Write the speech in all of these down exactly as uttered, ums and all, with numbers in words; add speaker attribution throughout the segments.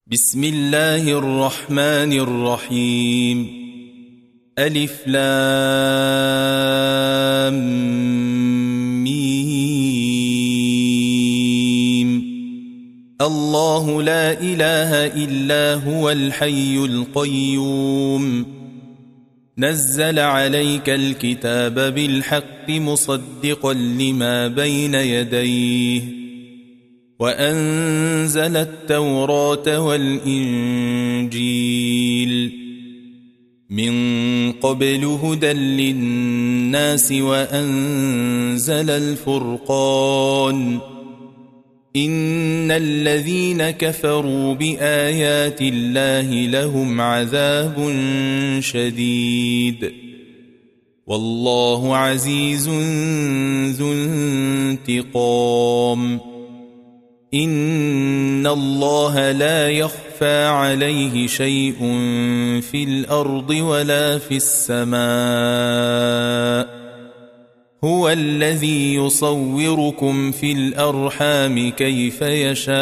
Speaker 1: بسم الله الرحمن الرحيم. ألف لام ميم. الله لا إله إلا هو الحي القيوم، نزل عليك الكتاب بالحق مصدقا لما بين يديه، وأنزل التوراة والإنجيل من قبل هدى للناس، وأنزل الفرقان. إن الذين كفروا بآيات الله لهم عذاب شديد، والله عزيز ذو انتقام. إن الله لا يخفى عليه شيء في الأرض ولا في السماء. هو الذي يصوركم في الأرحام كيف يشاء،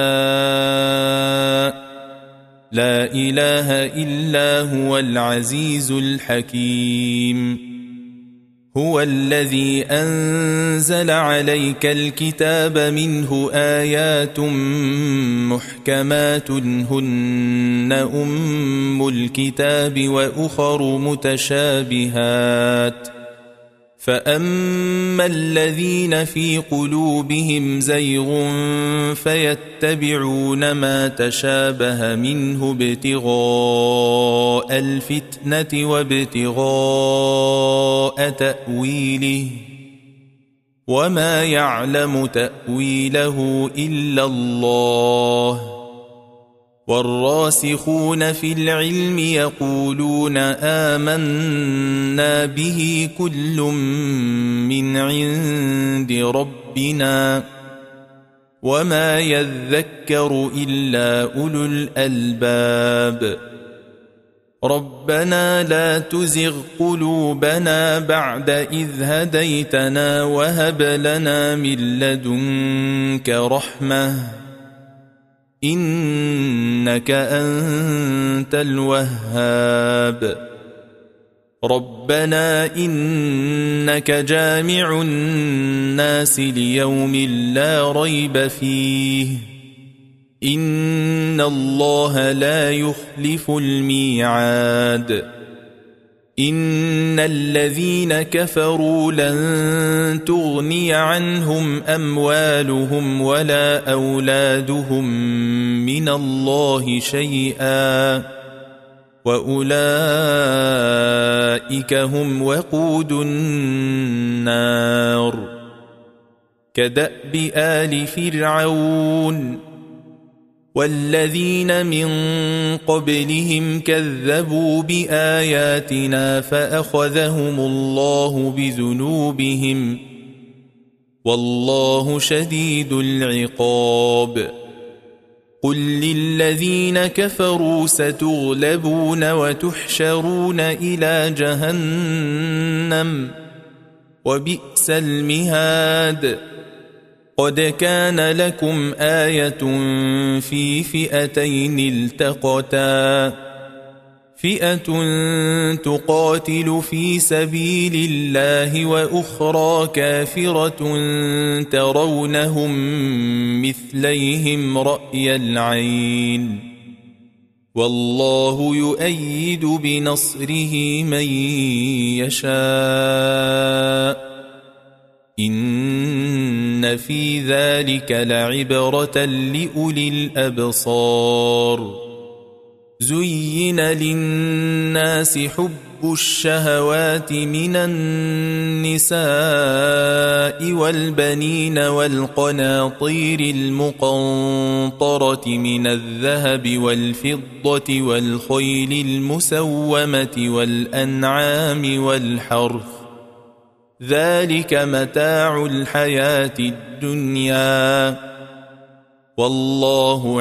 Speaker 1: لا إله إلا هو العزيز الحكيم. هو الذي أنزل عليك الكتاب منه آيات محكمات هن أم الكتاب وأخر متشابهات، فأما الذين في قلوبهم زيغ فيتبعون ما تشابه منه ابتغاء الفتنة وابتغاء تأويله، وما يعلم تأويله إلا الله. والراسخون في العلم يقولون آمنا به كل من عند ربنا، وما يذكر إلا أولو الألباب. ربنا لا تزغ قلوبنا بعد إذ هديتنا وهب لنا من لدنك رحمة إنك أنت الوهاب. ربنا إنك جامع الناس ليوم لا ريب فيه، إن الله لا يخلف الميعاد. إن الذين كفروا لن تغني عنهم أموالهم ولا أولادهم من الله شيئا، وأولئك هم وقود النار. كدأب آل فرعون والذين من قبلهم كذبوا بآياتنا فأخذهم الله بذنوبهم، والله شديد العقاب. قل للذين كفروا ستغلبون وتحشرون إلى جهنم، وبئس المهاد. قد كان لكم آية في فئتين التقتا، فئة تقاتل في سبيل الله وأخرى كافرة ترونهم مثليهم رأي العين، والله يؤيد بنصره من يشاء. إن في ذلك لعبرة لأولي الأبصار. زين للناس حب الشهوات من النساء والبنين والقناطير المقنطرة من الذهب والفضة والخيل المسومة والأنعام والحرث، ذلك متاع الحياة الدنيا، والله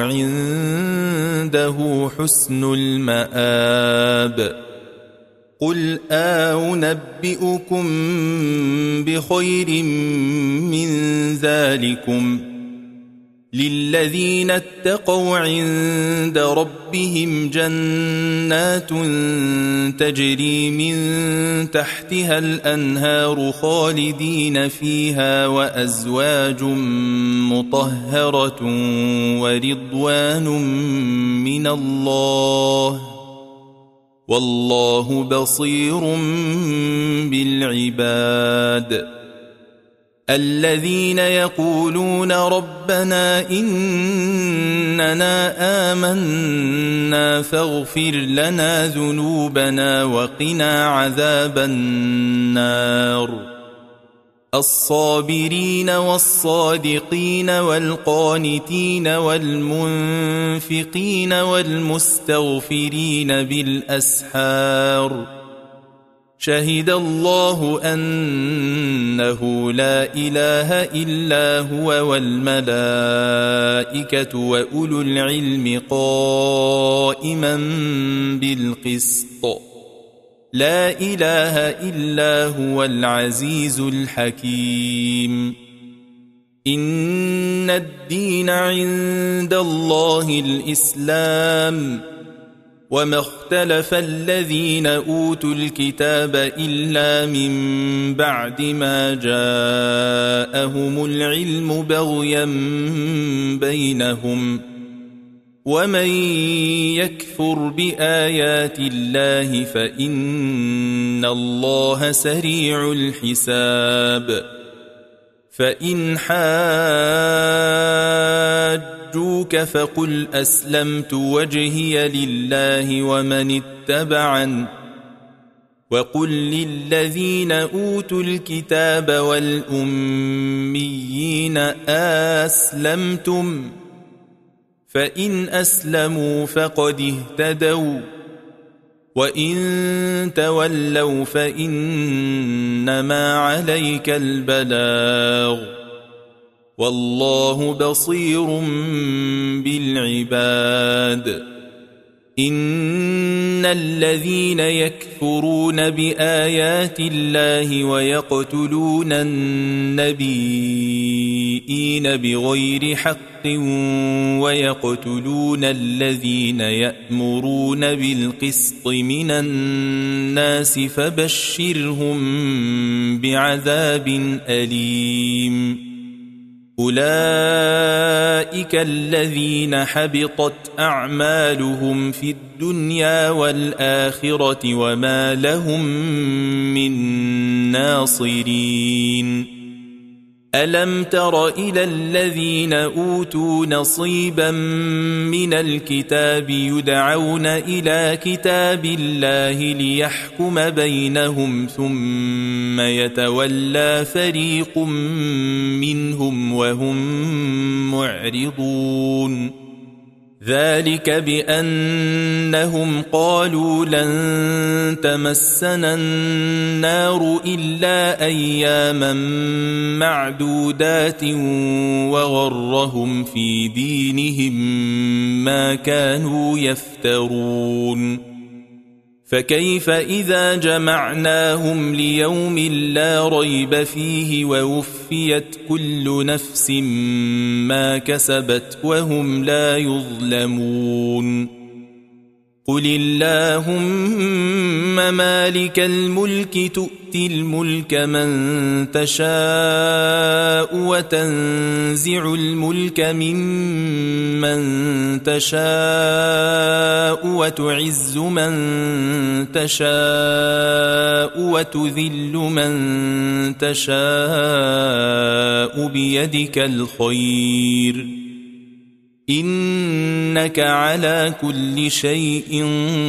Speaker 1: عنده حسن المآب. قل أنبئكم بخير من ذلكم للذين اتقوا عند ربهم جنات تجري من تحتها الأنهار خالدين فيها وأزواج مطهرة ورضوان من الله والله بصير بالعباد الذين يقولون ربنا إننا آمنا فاغفر لنا ذنوبنا وقنا عذاب النار الصابرين والصادقين والقانتين والمنفقين والمستغفرين بالأسحار شهد الله أنه لا إله إلا هو والملائكة وأولو العلم قائما بالقسط لا إله إلا هو العزيز الحكيم إن الدين عند الله الإسلام وما اختلف الذين أوتوا الكتاب إلا من بعد ما جاءهم العلم بغيا بينهم ومن يكفر بآيات الله فإن الله سريع الحساب فإن حاجوك فقل أسلمت وجهي لله ومن اتبعن وقل للذين أوتوا الكتاب والأميين أسلمتم فإن أسلموا فقد اهتدوا وإن تولوا فإنما عليك البلاغ والله بصير بالعباد إن الذين يكفرون بآيات الله ويقتلون النبيين بغير حق ويقتلون الذين يأمرون بالقسط من الناس فبشرهم بعذاب أليم أولئك الذين حبطت أعمالهم في الدنيا والآخرة وما لهم من ناصرين ألم تر إلى الذين أوتوا نصيبا من الكتاب يدعون إلى كتاب الله ليحكم بينهم ثم يتولى فريق منهم وهم معرضون ذلك بأنهم قالوا لن تمسنا النار إلا أياما معدودات وغرهم في دينهم ما كانوا يفترون فكيف إذا جمعناهم ليوم لا ريب فيه ووفيت كل نفس ما كسبت وهم لا يظلمون قل اللهم مالك الملك تؤتي الملك من تشاء وتنزع الملك ممن تشاء وتعز من تشاء وتذل من تشاء بيدك الخير إنك على كل شيء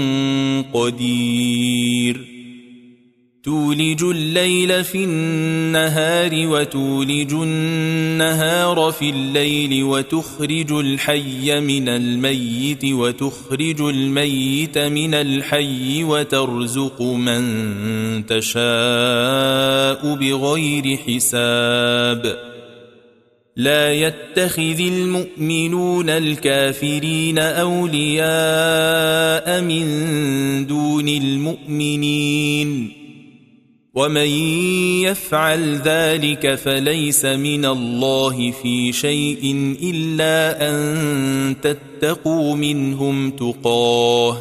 Speaker 1: قدير تولج الليل في النهار وتولج النهار في الليل وتخرج الحي من الميت وتخرج الميت من الحي وترزق من تشاء بغير حساب لا يتخذ المؤمنون الكافرين أولياء من دون المؤمنين ومن يفعل ذلك فليس من الله في شيء إلا أن تتقوا منهم تقاه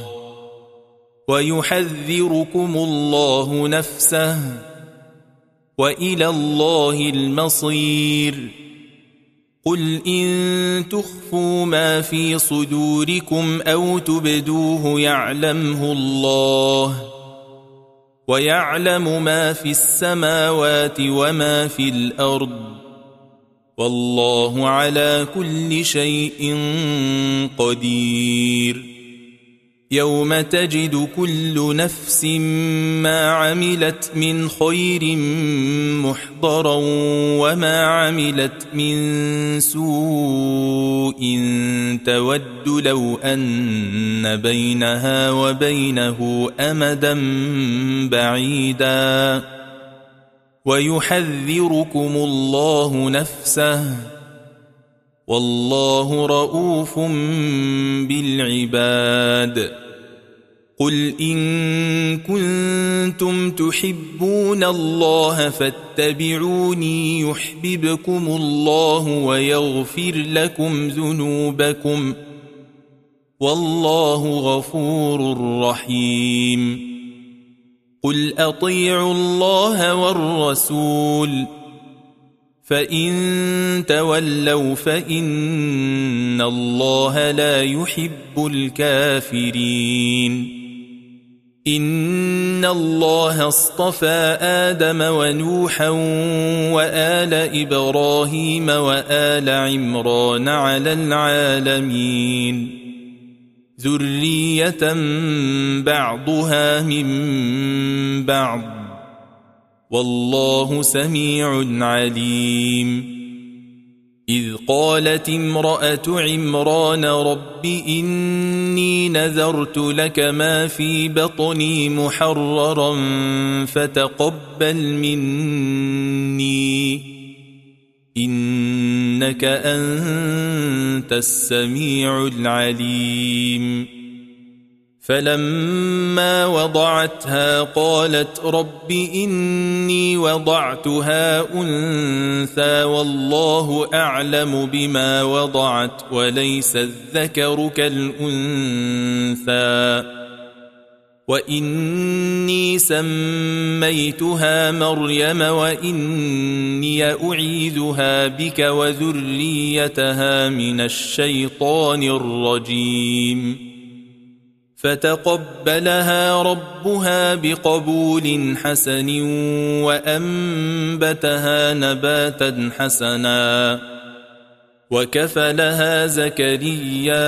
Speaker 1: ويحذركم الله نفسه وإلى الله المصير قل إن تخفوا ما في صدوركم أو تبدوه يعلمه الله ويعلم ما في السماوات وما في الأرض والله على كل شيء قدير يوم تجد كل نفس ما عملت من خير محضرا وما عملت من سوء تود لو أن بينها وبينه أمدا بعيدا ويحذركم الله نفسه والله رؤوف بالعباد قل إن كنتم تحبون الله فاتبعوني يحببكم الله ويغفر لكم ذنوبكم والله غفور رحيم قل أطيعوا الله والرسول فإن تولوا فإن الله لا يحب الكافرين إن الله اصطفى آدم ونوحا وآل إبراهيم وآل عمران على العالمين ذرية بعضها من بعض والله سميع عليم إذ قالت امرأة عمران رب إني نذرت لك ما في بطني محررا فتقبل مني إنك أنت السميع العليم فلما وضعتها قالت رب إني وضعتها أنثى والله أعلم بما وضعت وليس الذكر كالأنثى وإني سميتها مريم وإني أعيذها بك وذريتها من الشيطان الرجيم فتقبلها ربها بقبول حسن وأنبتها نباتا حسنا وكفلها زكريا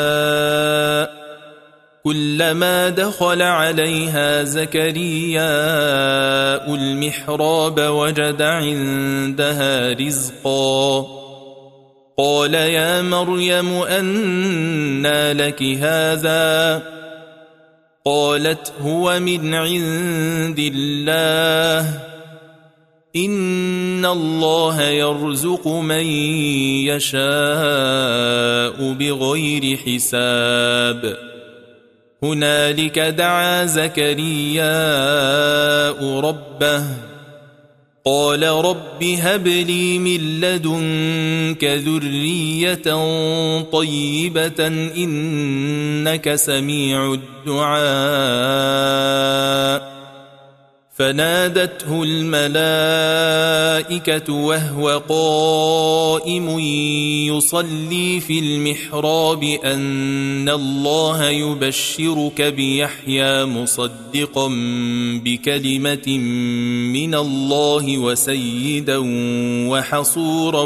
Speaker 1: كلما دخل عليها زكريا المحراب وجد عندها رزقا قال يا مريم أنى لك هذا قالت هو من عند الله إن الله يرزق من يشاء بغير حساب هنالك دعا زكرياء ربه قال رب هب لي من لدنك ذرية طيبة إنك سميع الدعاء فنادته الملائكة وهو قائم يصلي في المحراب أن الله يبشرك بيحيى مصدقا بكلمة من الله وسيدا وحصورا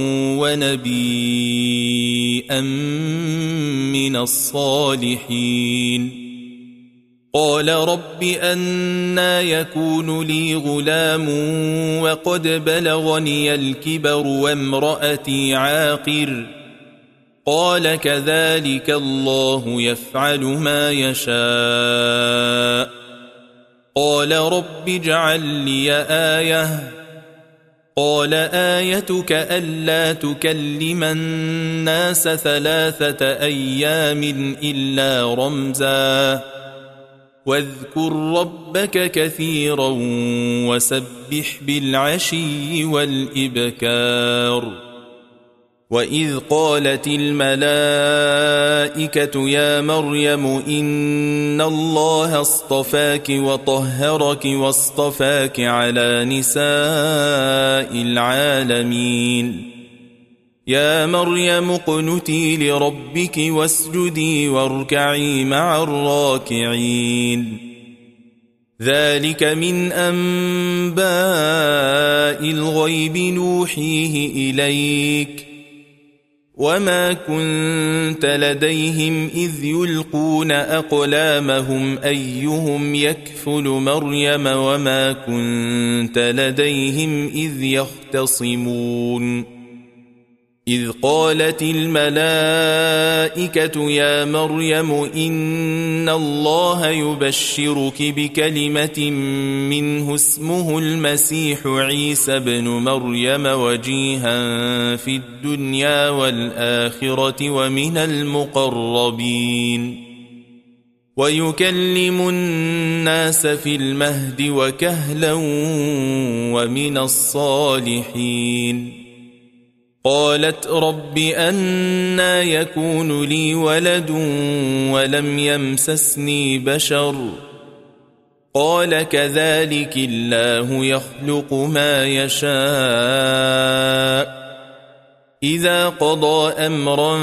Speaker 1: ونبيا من الصالحين قال رب أنى يكون لي غلام وقد بلغني الكبر وامرأتي عاقر قال كذلك الله يفعل ما يشاء قال رب اجعل لي آية قال آيتك ألا تكلم الناس ثلاثة أيام إلا رمزا واذكر ربك كثيرا وسبح بالعشي والإبكار. وإذ قالت الملائكة يا مريم إن الله اصطفاك وطهرك واصطفاك على نساء العالمين. يا مريم اقنتي لربك واسجدي واركعي مع الراكعين. ذلك من أنباء الغيب نوحيه إليك وما كنت لديهم إذ يلقون أقلامهم أيهم يكفل مريم وما كنت لديهم إذ يختصمون. إذ قالت الملائكة يا مريم إن الله يبشرك بكلمة منه اسمه المسيح عيسى بن مريم وجيها في الدنيا والآخرة ومن المقربين ويكلم الناس في المهد وكهلا ومن الصالحين. قالت رب أنى يكون لي ولد ولم يمسسني بشر قال كذلك الله يخلق ما يشاء إذا قضى أمرا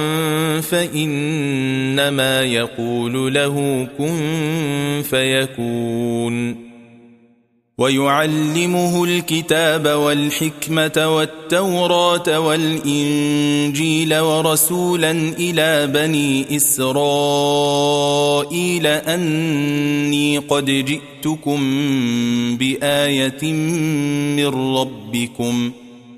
Speaker 1: فإنما يقول له كن فيكون. ويعلمه الكتاب والحكمة والتوراة والإنجيل ورسولا إلى بني إسرائيل أني قد جئتكم بآية من ربكم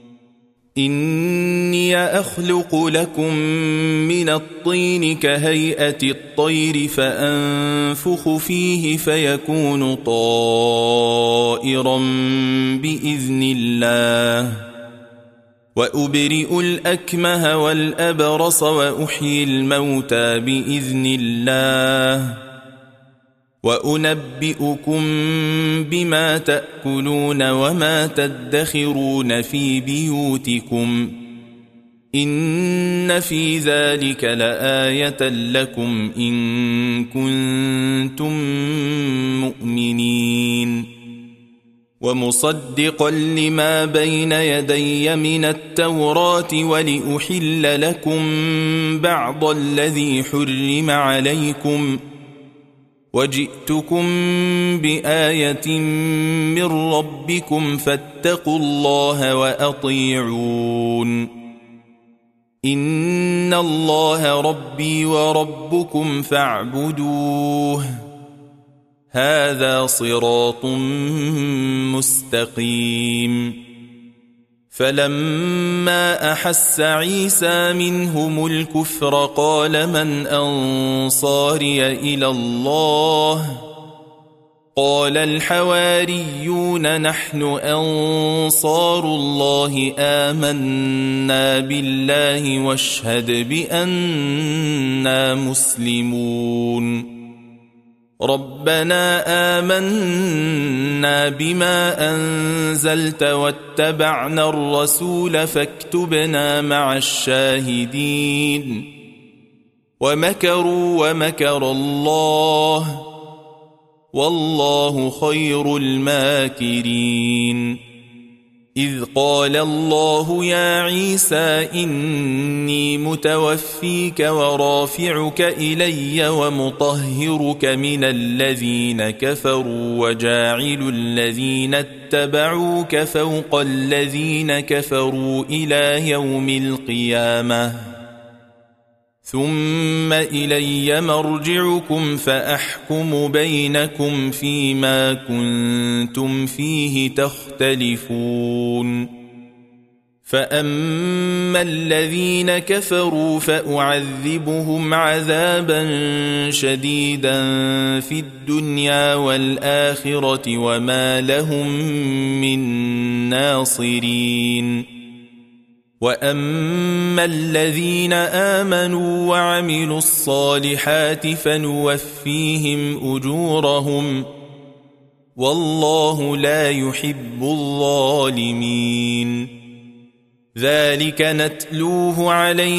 Speaker 1: إني أخلق لكم من الطين كهيئة الطير فأنفخ فيه فيكون طائرا بإذن الله وأبرئ الأكمه والأبرص وأحيي الموتى بإذن الله وأنبئكم بما تأكلون وما تدخرون في بيوتكم إن في ذلك لآية لكم إن كنتم مؤمنين. ومصدقا لما بين يدي من التوراة ولأحل لكم بعض الذي حرم عليكم وجئتكم بآية من ربكم فاتقوا الله وأطيعون. إن الله ربي وربكم فاعبدوه هذا صراط مستقيم. فلما أحس عيسى منهم الكفر قال من أنصاري إلى الله قال الحواريون نحن أنصار الله آمنا بالله واشهد بأننا مسلمون. ربنا آمنا بما أنزلت واتبعنا الرسول فاكتبنا مع الشاهدين. ومكروا ومكر الله والله خير الماكرين. إذ قال الله يا عيسى إني متوفيك ورافعك إلي ومطهرك من الذين كفروا وجاعل الذين اتبعوك فوق الذين كفروا إلى يوم القيامة ثم إلي مرجعكم فأحكم بينكم فيما كنتم فيه تختلفون. فأما الذين كفروا فأعذبهم عذابا شديدا في الدنيا والآخرة وما لهم من ناصرين. وأما الذين آمنوا وعملوا الصالحات فنوفيهم أجورهم والله لا يحب الظالمين ذلك نتلوه عليه